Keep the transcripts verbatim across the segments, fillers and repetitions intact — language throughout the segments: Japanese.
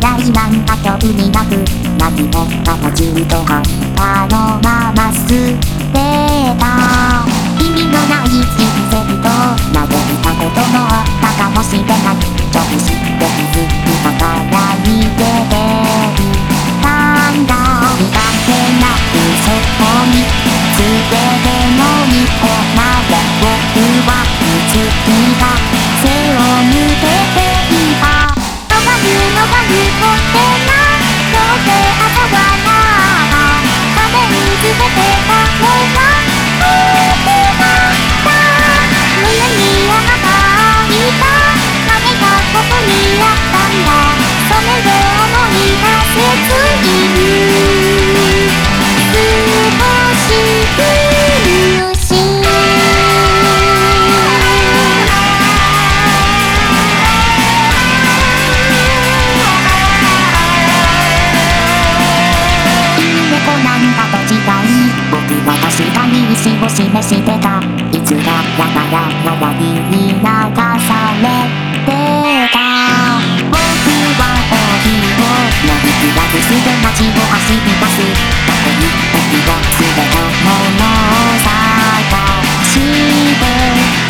らいなんか興味なく何もまた中途半端のまま捨てた。意味のない人生と嘆いたこともあったかもしれない。直視できずに輝いて出るたんだ。苦手な嘘につけてもにこまで僕は美しが背を向けていた。逃るのが残ってなどうせ朝はなら壁につけてたのが持ってました。胸に穴が開いた何がここにあったんだ。それを思い出せついる少し苦しい。僕は確かに意志を示してた。いつかやがや悩みに流されてた。僕はコーヒーを飲み比べして街を走り出す。どこに僕は全てのものを探して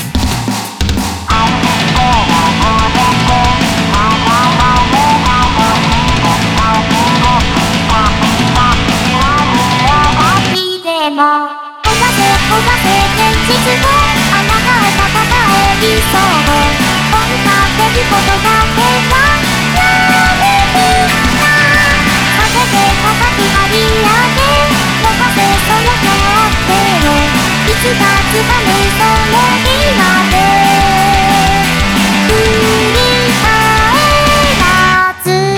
も焦がせ焦がせ現実をあなたが戦えりそう。本当出ることだけはやめるな。風で叩き張り上げ逃せその手をいつか掴むその日まで振り返らず。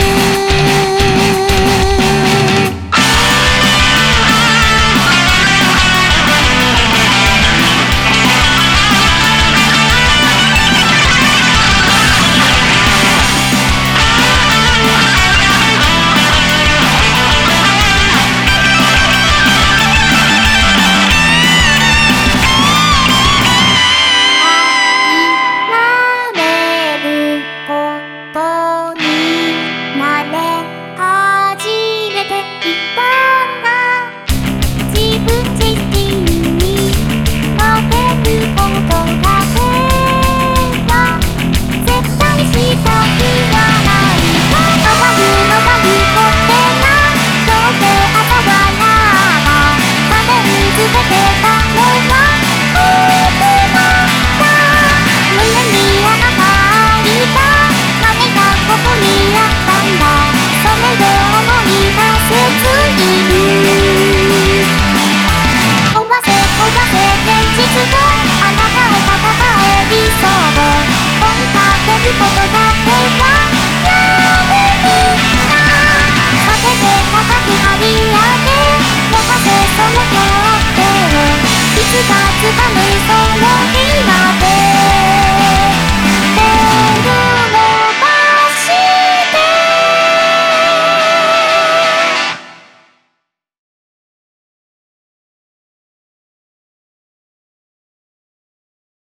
いつか掴むその日まで